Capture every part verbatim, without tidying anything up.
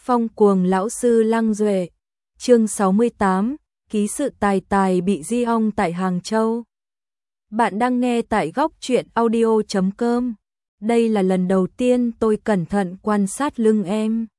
Phong cuồng lão sư Lăng Duệ. Chương sáu mươi tám, ký sự Tài Tài bị di ong tại Hàng Châu. Bạn đang nghe tại góc truyện audio chấm com. Đây là lần đầu tiên tôi cẩn thận quan sát lưng em.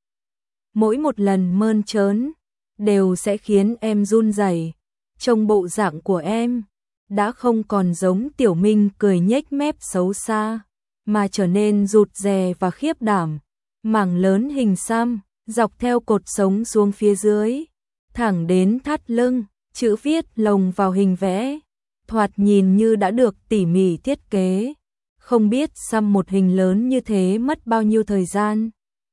Mỗi một lần mơn trớn đều sẽ khiến em run rẩy. Trông bộ dạng của em đã không còn giống Tiểu Minh cười nhếch mép xấu xa, mà trở nên rụt rè và khiếp đảm. Mảng lớn hình xăm dọc theo cột sống xuống phía dưới, thẳng đến thắt lưng, chữ viết lồng vào hình vẽ, thoạt nhìn như đã được tỉ mỉ thiết kế. Không biết xăm một hình lớn như thế mất bao nhiêu thời gian.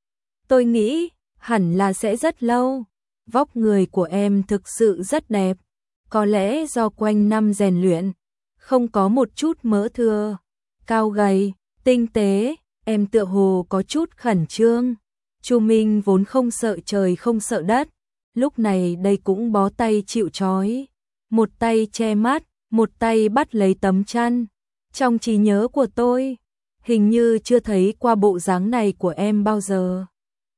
Tôi nghĩ hẳn là sẽ rất lâu. Vóc người của em thực sự rất đẹp, có lẽ do quanh năm rèn luyện, không có một chút mỡ thừa, cao gầy, tinh tế, em tựa hồ có chút khẩn trương. Chu Minh vốn không sợ trời không sợ đất, lúc này đây cũng bó tay chịu trói, một tay che mắt, một tay bắt lấy tấm chăn. Trong trí nhớ của tôi, hình như chưa thấy qua bộ dáng này của em bao giờ.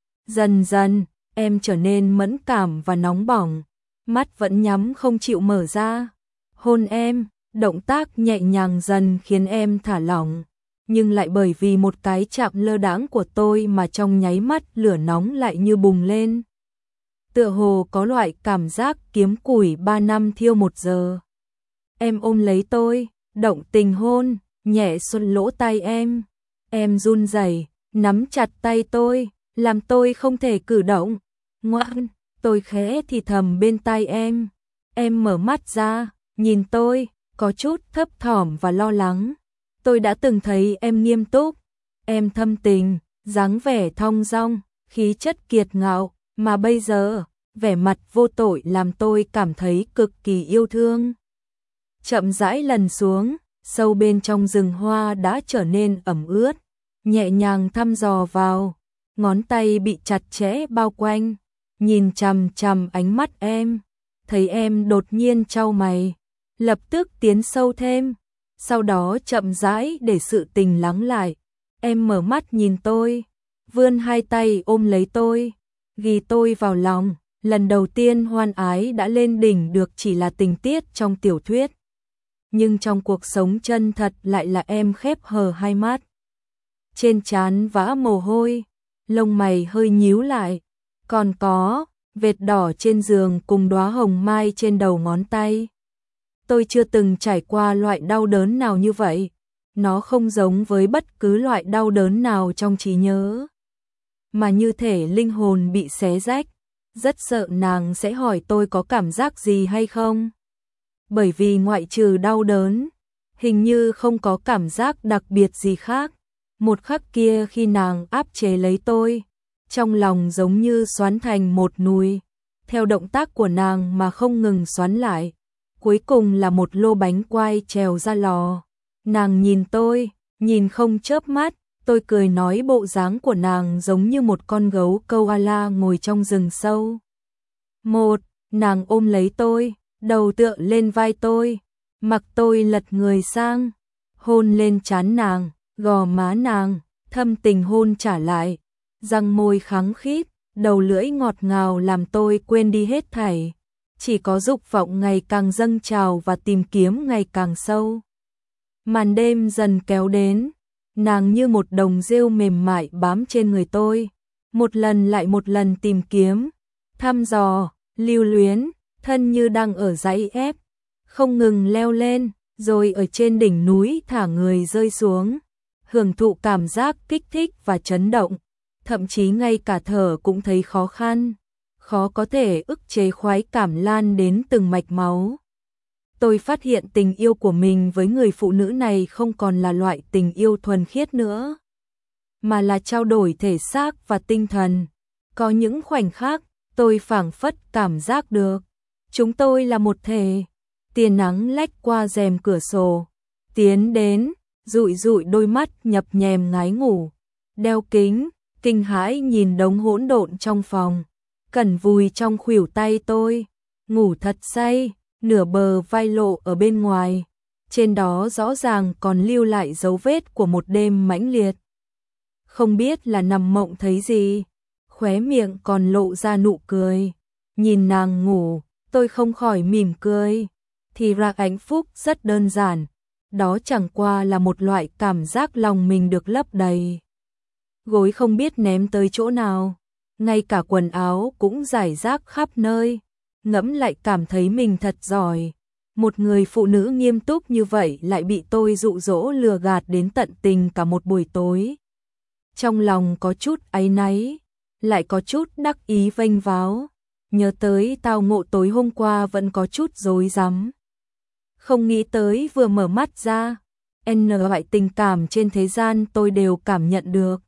Dần dần, em trở nên mẫn cảm và nóng bỏng, mắt vẫn nhắm không chịu mở ra. Hôn em, động tác nhẹ nhàng dần khiến em thả lỏng, nhưng lại bởi vì một cái chạm lơ đãng của tôi mà trong nháy mắt lửa nóng lại như bùng lên. Tựa hồ có loại cảm giác kiếm củi ba năm thiêu một giờ. Em ôm lấy tôi, động tình hôn, nhẹ xuân lỗ tai em. Em run rẩy, nắm chặt tay tôi, làm tôi không thể cử động. Ngoan, tôi khẽ thì thầm bên tai em. Em mở mắt ra, nhìn tôi, có chút thấp thỏm và lo lắng. Tôi đã từng thấy em nghiêm túc, em thâm tình, dáng vẻ thong dong, khí chất kiệt ngạo, mà bây giờ, vẻ mặt vô tội làm tôi cảm thấy cực kỳ yêu thương. Chậm rãi lần xuống, sâu bên trong rừng hoa đã trở nên ẩm ướt, nhẹ nhàng thăm dò vào, ngón tay bị chặt chẽ bao quanh, nhìn chằm chằm ánh mắt em, thấy em đột nhiên chau mày, lập tức tiến sâu thêm, sau đó chậm rãi để sự tình lắng lại. Em mở mắt nhìn tôi, vươn hai tay ôm lấy tôi, ghi tôi vào lòng. Lần đầu tiên hoan ái đã lên đỉnh được chỉ là tình tiết trong tiểu thuyết, nhưng trong cuộc sống chân thật lại là em khép hờ hai mắt, trên trán vã mồ hôi, lông mày hơi nhíu lại, còn có vệt đỏ trên giường cùng đóa hồng mai trên đầu ngón tay. Tôi chưa từng trải qua loại đau đớn nào như vậy, nó không giống với bất cứ loại đau đớn nào trong trí nhớ, mà như thể linh hồn bị xé rách. Rất sợ nàng sẽ hỏi tôi có cảm giác gì hay không, bởi vì ngoại trừ đau đớn, hình như không có cảm giác đặc biệt gì khác. Một khắc kia khi nàng áp chế lấy tôi, trong lòng giống như xoắn thành một núi, theo động tác của nàng mà không ngừng xoắn lại. Cuối cùng là một lô bánh quai trèo ra lò. Nàng nhìn tôi, nhìn không chớp mắt, tôi cười nói bộ dáng của nàng giống như một con gấu koala ngồi trong rừng sâu. Một, nàng ôm lấy tôi, đầu tựa lên vai tôi, mặc tôi lật người sang, hôn lên trán nàng, gò má nàng, thâm tình hôn trả lại, răng môi khắng khít, đầu lưỡi ngọt ngào làm tôi quên đi hết thảy. Chỉ có dục vọng ngày càng dâng trào và tìm kiếm ngày càng sâu. Màn đêm dần kéo đến, nàng như một đồng rêu mềm mại bám trên người tôi, một lần lại một lần tìm kiếm, thăm dò, lưu luyến, thân như đang ở dãy ép, không ngừng leo lên, rồi ở trên đỉnh núi thả người rơi xuống, hưởng thụ cảm giác kích thích và chấn động, thậm chí ngay cả thở cũng thấy khó khăn. Khó có thể ức chế khoái cảm lan đến từng mạch máu. Tôi phát hiện tình yêu của mình với người phụ nữ này không còn là loại tình yêu thuần khiết nữa, mà là trao đổi thể xác và tinh thần. Có những khoảnh khắc, tôi phảng phất cảm giác được chúng tôi là một thể. Tia nắng lách qua rèm cửa sổ, tiến đến, dụi dụi đôi mắt nhập nhèm ngái ngủ, đeo kính, kinh hãi nhìn đống hỗn độn trong phòng. Cẩn vùi trong khuỷu tay tôi, ngủ thật say, nửa bờ vai lộ ở bên ngoài, trên đó rõ ràng còn lưu lại dấu vết của một đêm mãnh liệt. Không biết là nằm mộng thấy gì, khóe miệng còn lộ ra nụ cười. Nhìn nàng ngủ, tôi không khỏi mỉm cười. Thì ra hạnh phúc rất đơn giản, đó chẳng qua là một loại cảm giác lòng mình được lấp đầy. Gối không biết ném tới chỗ nào, ngay cả quần áo cũng rải rác khắp nơi. Ngẫm lại cảm thấy mình thật giỏi. Một người phụ nữ nghiêm túc như vậy lại bị tôi dụ dỗ lừa gạt đến tận tình cả một buổi tối. Trong lòng có chút áy náy, lại có chút đắc ý vênh váo. Nhớ tới tao ngộ tối hôm qua vẫn có chút rối rắm. Không nghĩ tới vừa mở mắt ra, n loại tình cảm trên thế gian tôi đều cảm nhận được.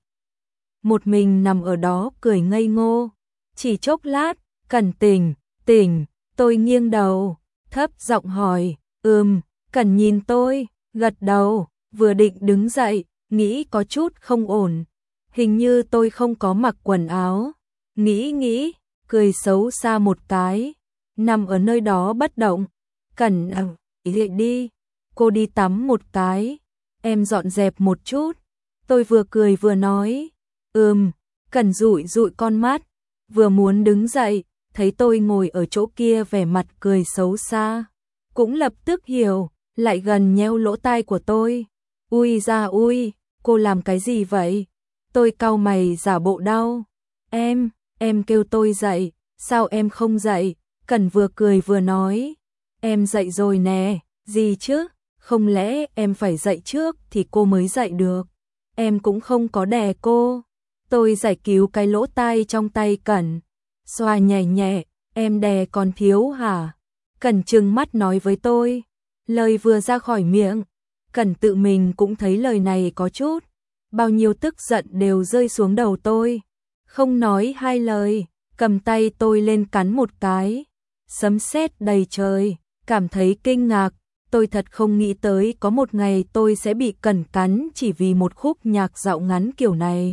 Một mình nằm ở đó cười ngây ngô. Chỉ chốc lát, Cẩn tỉnh, tỉnh, tôi nghiêng đầu, thấp giọng hỏi, ừm, Cẩn nhìn tôi, gật đầu, vừa định đứng dậy, nghĩ có chút không ổn. Hình như tôi không có mặc quần áo. Nghĩ nghĩ, cười xấu xa một cái, nằm ở nơi đó bất động. Cẩn à, dậy đi, cô đi tắm một cái, em dọn dẹp một chút. Tôi vừa cười vừa nói, ừm, Cẩn dụi dụi con mắt, vừa muốn đứng dậy, thấy tôi ngồi ở chỗ kia vẻ mặt cười xấu xa. Cũng lập tức hiểu, lại gần nheo lỗ tai của tôi. Ui da ui, cô làm cái gì vậy? Tôi cau mày giả bộ đau. Em, em kêu tôi dậy, sao em không dậy? Cẩn vừa cười vừa nói. Em dậy rồi nè, gì chứ? Không lẽ em phải dậy trước thì cô mới dậy được? Em cũng không có đè cô. Tôi giải cứu cái lỗ tai trong tay Cẩn. Xoa nhẹ nhẹ, em đè còn thiếu hả? Cẩn trừng mắt nói với tôi. Lời vừa ra khỏi miệng, Cẩn tự mình cũng thấy lời này có chút. Bao nhiêu tức giận đều rơi xuống đầu tôi. Không nói hai lời, cầm tay tôi lên cắn một cái. Sấm sét đầy trời, cảm thấy kinh ngạc. Tôi thật không nghĩ tới có một ngày tôi sẽ bị Cẩn cắn chỉ vì một khúc nhạc dạo ngắn kiểu này.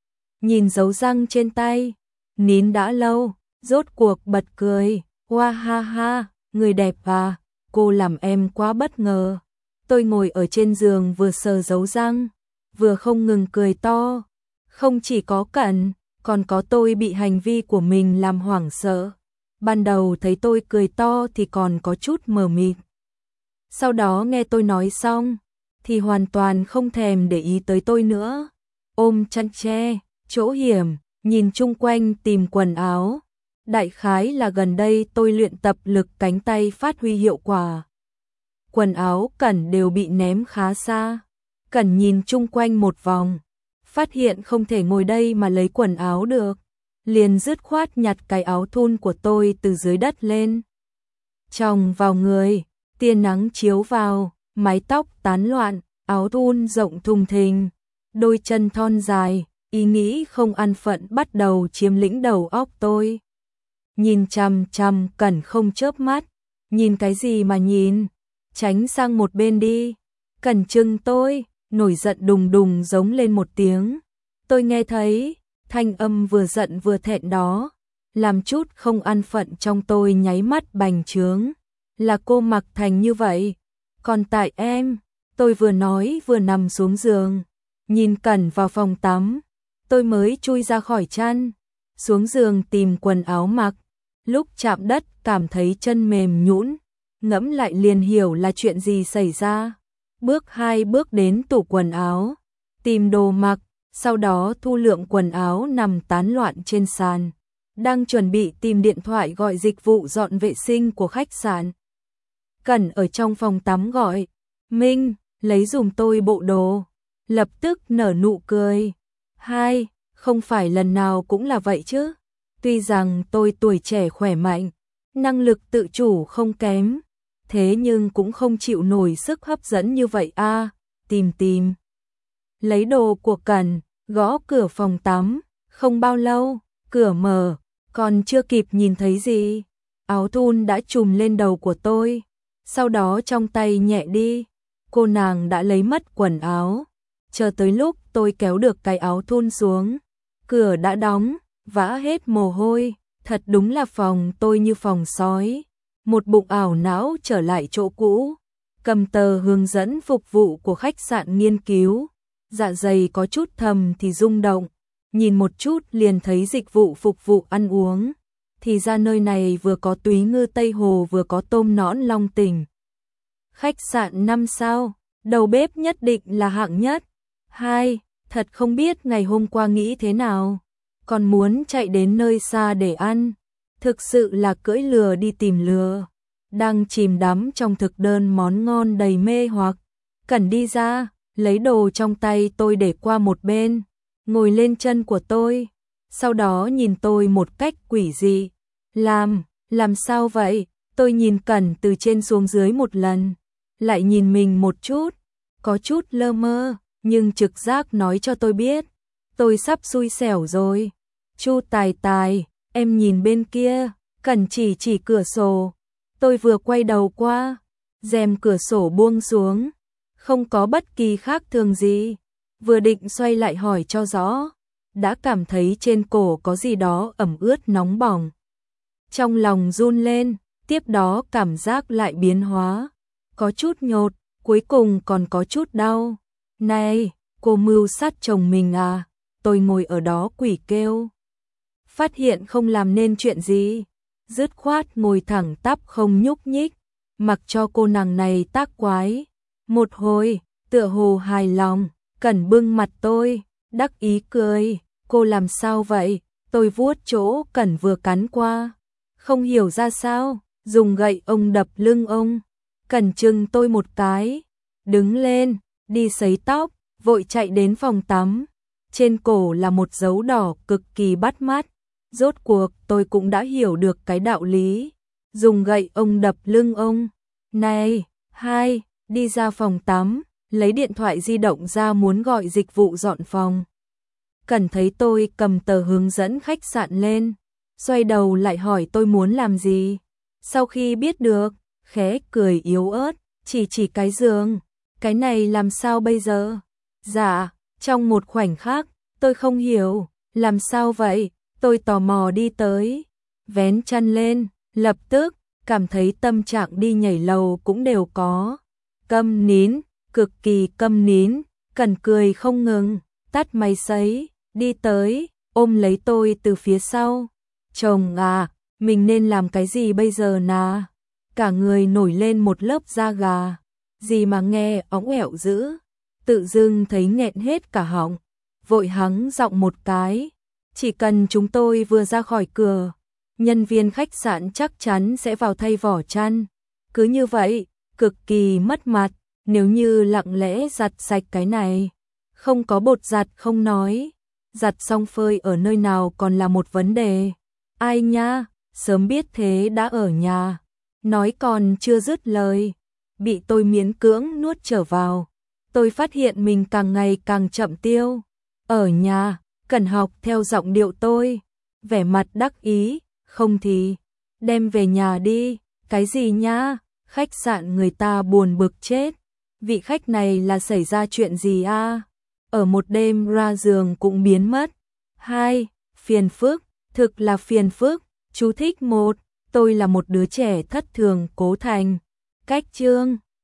Nhìn dấu răng trên tay, nín đã lâu, rốt cuộc bật cười. Hoa ha ha, người đẹp à, cô làm em quá bất ngờ. Tôi ngồi ở trên giường vừa sờ dấu răng, vừa không ngừng cười to. Không chỉ có Cẩn, còn có tôi bị hành vi của mình làm hoảng sợ. Ban đầu thấy tôi cười to thì còn có chút mờ mịt. Sau đó nghe tôi nói xong, thì hoàn toàn không thèm để ý tới tôi nữa. Ôm chăn tre, chỗ hiểm, nhìn chung quanh tìm quần áo. Đại khái là gần đây tôi luyện tập lực cánh tay phát huy hiệu quả. Quần áo Cẩn đều bị ném khá xa. Cẩn nhìn chung quanh một vòng, phát hiện không thể ngồi đây mà lấy quần áo được. Liền dứt khoát nhặt cái áo thun của tôi từ dưới đất lên. Chồng vào người, tia nắng chiếu vào, mái tóc tán loạn, áo thun rộng thùng thình, đôi chân thon dài, ý nghĩ không an phận bắt đầu chiếm lĩnh đầu óc tôi. Nhìn chằm chằm Cẩn không chớp mắt, nhìn cái gì mà nhìn, tránh sang một bên đi. Cẩn trừng tôi, nổi giận đùng đùng giống lên một tiếng. Tôi nghe thấy, thanh âm vừa giận vừa thẹn đó, làm chút không an phận trong tôi nháy mắt bành trướng. Là cô mặc thành như vậy, còn tại em, tôi vừa nói vừa nằm xuống giường, nhìn Cẩn vào phòng tắm, tôi mới chui ra khỏi chăn, xuống giường tìm quần áo mặc, lúc chạm đất cảm thấy chân mềm nhũn, ngẫm lại liền hiểu là chuyện gì xảy ra. Bước hai bước đến tủ quần áo, tìm đồ mặc, sau đó thu lượng quần áo nằm tán loạn trên sàn, đang chuẩn bị tìm điện thoại gọi dịch vụ dọn vệ sinh của khách sạn. Cẩn ở trong phòng tắm gọi, Minh, lấy giùm tôi bộ đồ. Lập tức nở nụ cười. Hai, không phải lần nào cũng là vậy chứ. Tuy rằng tôi tuổi trẻ khỏe mạnh, năng lực tự chủ không kém, thế nhưng cũng không chịu nổi sức hấp dẫn như vậy a. À, tìm tìm. Lấy đồ của Cẩn, gõ cửa phòng tắm, không bao lâu, cửa mở, còn chưa kịp nhìn thấy gì, áo thun đã trùm lên đầu của tôi. Sau đó trong tay nhẹ đi, cô nàng đã lấy mất quần áo. Chờ tới lúc tôi kéo được cái áo thun xuống, cửa đã đóng, vã hết mồ hôi, thật đúng là phòng tôi như phòng sói. Một bụng ảo não trở lại chỗ cũ, cầm tờ hướng dẫn phục vụ của khách sạn nghiên cứu, dạ dày có chút thầm thì rung động, nhìn một chút liền thấy dịch vụ phục vụ ăn uống. Thì ra nơi này vừa có túy ngư Tây Hồ vừa có tôm nõn Long Tỉnh. Khách sạn năm sao, đầu bếp nhất định là hạng nhất. Hai, thật không biết ngày hôm qua nghĩ thế nào, còn muốn chạy đến nơi xa để ăn. Thực sự là cưỡi lừa đi tìm lừa. Đang chìm đắm trong thực đơn món ngon đầy mê hoặc. Cẩn đi ra, lấy đồ trong tay tôi để qua một bên, ngồi lên chân của tôi, sau đó nhìn tôi một cách quỷ dị. Làm, làm sao vậy? Tôi nhìn Cẩn từ trên xuống dưới một lần, lại nhìn mình một chút, có chút lơ mơ, nhưng trực giác nói cho tôi biết, tôi sắp xui xẻo rồi. Chu Tài Tài, em nhìn bên kia, Cẩn chỉ chỉ cửa sổ. Tôi vừa quay đầu qua, rèm cửa sổ buông xuống, không có bất kỳ khác thường gì. Vừa định xoay lại hỏi cho rõ, đã cảm thấy trên cổ có gì đó ẩm ướt nóng bỏng. Trong lòng run lên, tiếp đó cảm giác lại biến hóa, có chút nhột, cuối cùng còn có chút đau. Này, cô mưu sát chồng mình à? Tôi ngồi ở đó quỷ kêu. Phát hiện không làm nên chuyện gì, dứt khoát ngồi thẳng tắp không nhúc nhích, mặc cho cô nàng này tác quái. Một hồi, tựa hồ hài lòng, Cẩn bưng mặt tôi, đắc ý cười. Cô làm sao vậy? Tôi vuốt chỗ Cẩn vừa cắn qua, không hiểu ra sao, dùng gậy ông đập lưng ông. Cẩn chừng tôi một cái, đứng lên, đi sấy tóc, vội chạy đến phòng tắm. Trên cổ là một dấu đỏ cực kỳ bắt mắt. Rốt cuộc tôi cũng đã hiểu được cái đạo lý, dùng gậy ông đập lưng ông. Này, hai, đi ra phòng tắm, lấy điện thoại di động ra muốn gọi dịch vụ dọn phòng. Cẩn thấy tôi cầm tờ hướng dẫn khách sạn lên, xoay đầu lại hỏi tôi muốn làm gì. Sau khi biết được, khẽ cười yếu ớt, chỉ chỉ cái giường. Cái này làm sao bây giờ? Dạ, trong một khoảnh khắc, tôi không hiểu, làm sao vậy? Tôi tò mò đi tới, vén chăn lên, lập tức, cảm thấy tâm trạng đi nhảy lầu cũng đều có. Câm nín, cực kỳ câm nín, Cẩn cười không ngừng, tắt máy sấy, đi tới, ôm lấy tôi từ phía sau. Chồng à, mình nên làm cái gì bây giờ nà? Cả người nổi lên một lớp da gà, gì mà nghe óng ẻo dữ, tự dưng thấy nghẹn hết cả họng, vội hắng giọng một cái. Chỉ cần chúng tôi vừa ra khỏi cửa, nhân viên khách sạn chắc chắn sẽ vào thay vỏ chăn. Cứ như vậy, cực kỳ mất mặt, nếu như lặng lẽ giặt sạch cái này. Không có bột giặt không nói, giặt xong phơi ở nơi nào còn là một vấn đề. Ai nha, sớm biết thế đã ở nhà. Nói còn chưa dứt lời, bị tôi miễn cưỡng nuốt trở vào. Tôi phát hiện mình càng ngày càng chậm tiêu. Ở nhà, Cẩn học theo giọng điệu tôi, vẻ mặt đắc ý, không thì đem về nhà đi. Cái gì nhá? Khách sạn người ta buồn bực chết. Vị khách này là xảy ra chuyện gì a? À? Ở một đêm ra giường cũng biến mất. Hai, phiền phức, thực là phiền phức. Chú thích một, tôi là một đứa trẻ thất thường cố thành. Cách chương